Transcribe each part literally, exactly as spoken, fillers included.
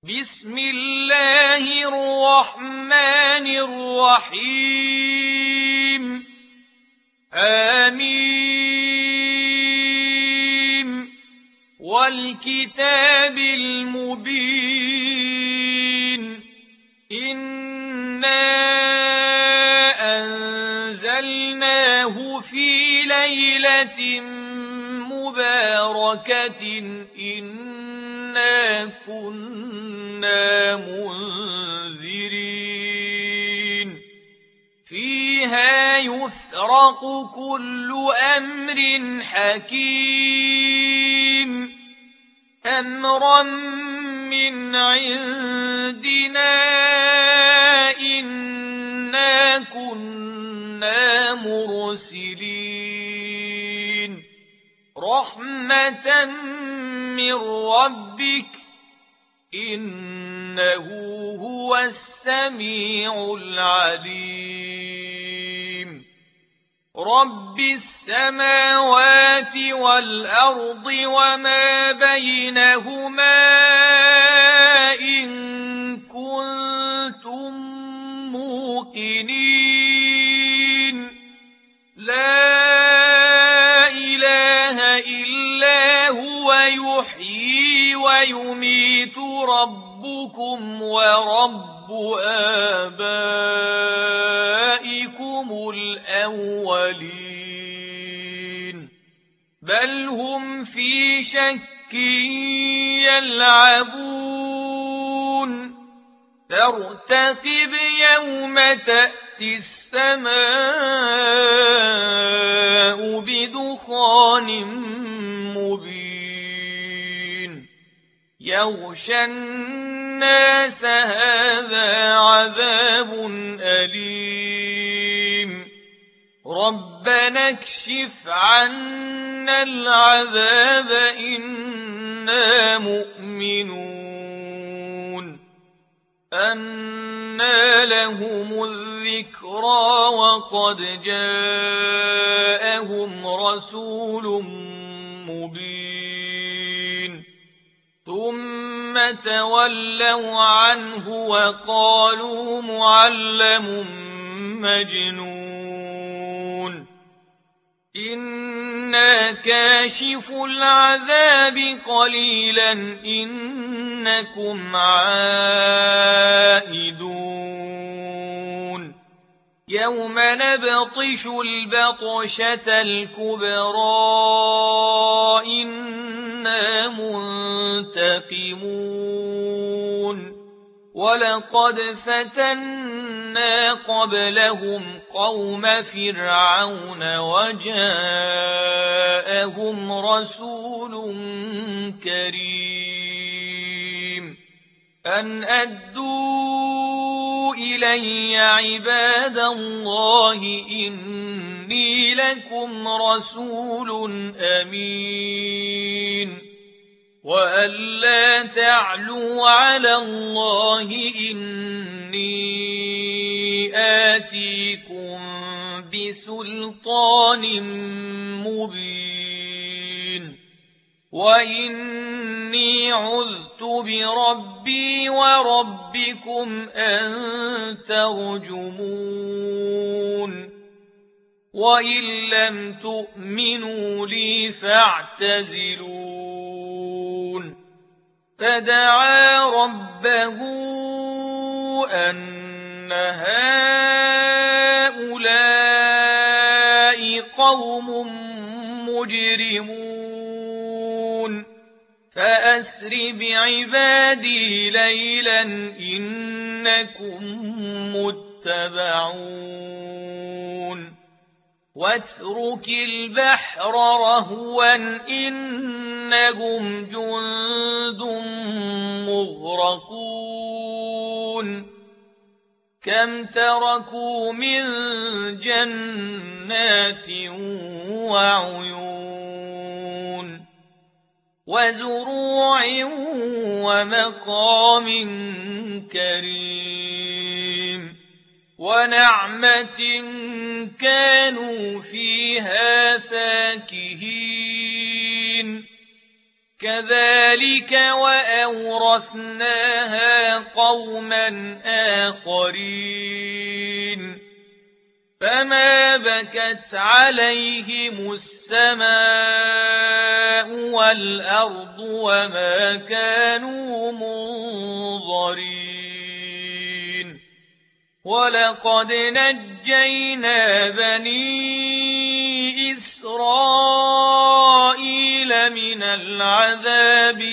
بسم الله الرحمن الرحيم آمين والكتاب المبين إنا أنزلناه في ليلة مباركة إنا كنا منذرين فيها يفرق كل أمر حكيم أمرا من عندنا إنا كنا مرسلين رحمة من ربك إنه هو السميع العليم رب السماوات والأرض وما بينهما إن كنتم موقنين لا إله إلا هو يحيي ويميت ربكم ورب آبائكم الأولين بل هم في شك يلعبون فارتقب يوم تأتي السماء بدخان مبين يغشى الناس هذا عذاب أليم ربنا اكشف عنا العذاب إنا مؤمنون أنى لهم الذكرى وقد جاءهم رسول مبين ثم تولوا عنه وقالوا معلم مجنون إنا كاشف العذاب قليلا إنكم عائدون يوم نبطش البطشة الكبرى إنا منتقمون ولقد فتنا قبلهم قوم فرعون وجاءهم رسول كريم أن أدوا إلي عباد الله إني لكم رسول أمين وأن لا تعلوا على الله إني آتيكم بسلطان مبين وإني عذت بربي وربكم أن ترجمون وإن لم تؤمنوا لي فاعتزلون فدعا ربه أن هؤلاء قوم مجرمون فأسر بعبادي ليلا إنكم متبعون واترك البحر رهوا إنهم جند مغرقون كم تركوا من جنات وعيون وزروع ومقام كريم ونعمة كانوا فيها فاكهين كذلك وأورثناها قوما آخرين فما بكت عليهم السماء والأرض وما كانوا منظرين ولقد نجينا بني إسرائيل من العذاب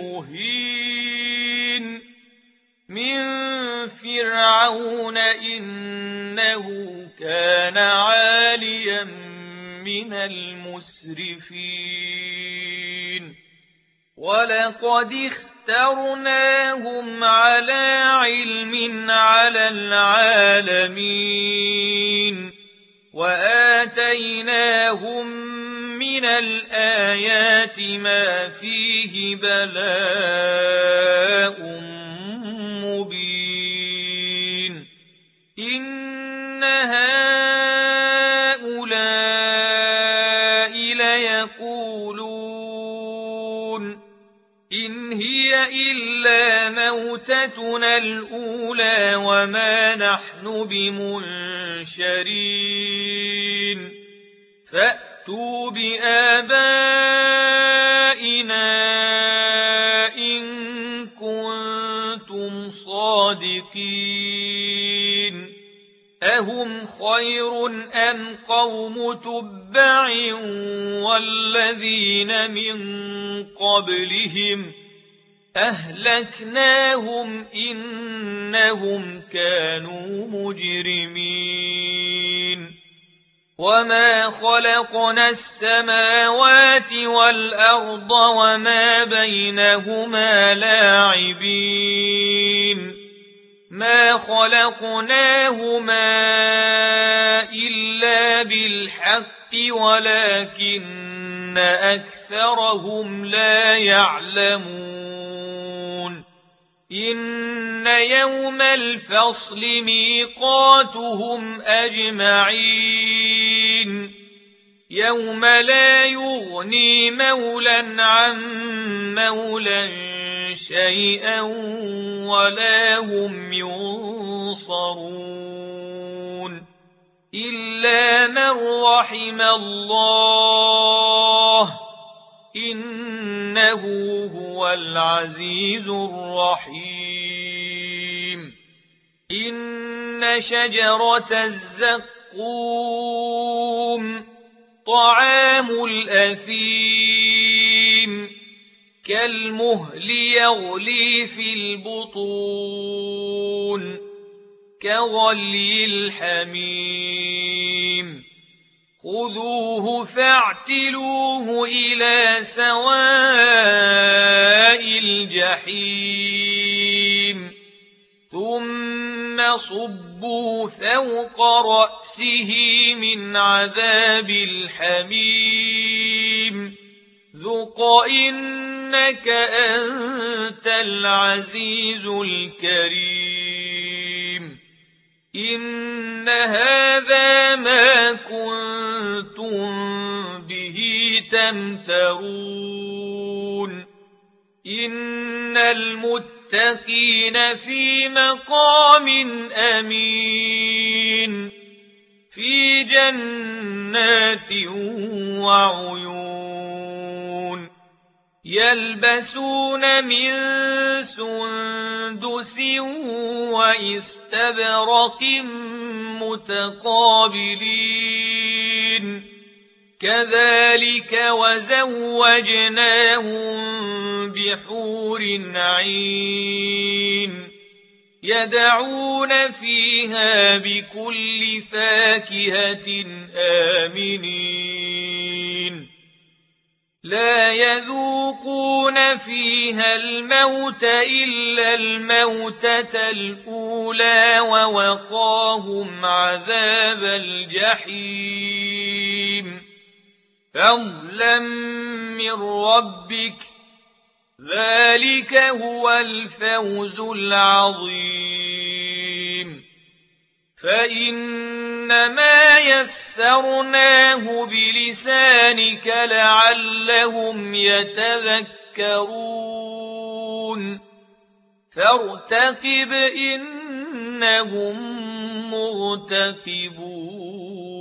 المهين من فرعون إنه كان عاليا من المسرفين ولقد اخترناهم على علم على العالمين وآتيناهم من الآيات ما فيه بلاء مبين إن هؤلاء ليقولون إن هي إلا موتتنا الأولى وما نحن بمنشرين فأتوا بآبائنا إن كنتم صادقين أهم خير أم قوم تبع والذين من قبلهم أهلكناهم إنهم كانوا مجرمين وما خلقنا السماوات والأرض وما بينهما لاعبين ما خلقناهما إلا بالحق ولكن أكثرهم لا يعلمون إن يوم الفصل ميقاتهم أجمعين يوم لا يغني مولا عن مولا شيئا ولا هم ينصرون إلا من رحم الله إنه هو العزيز الرحيم إن شجرة الزقوم طعام الأثيم كالمهل يغلي في البطون كغلي الحميم خذوه فاعتلوه إلى سواء الجحيم ثم صبوا فوق رأسه من عذاب الحميم ذق إنك أنت العزيز الكريم إن هذا ما كنتم به تمترون إن المتقين في مقام أمين في جنات وعيون يلبسون من سندس وإستبرق متقابلين كذلك وزوجناهم بحور عين يدعون فيها بكل فاكهة آمنين لا يذوقون فيها الموت إلا الموتة الأولى ووقاهم عذاب الجحيم فضلا من ربك ذلك هو الفوز العظيم فإنما يسرناه بلسانك لعلهم يتذكرون يتذكرون فارتقب إنهم مرتقبون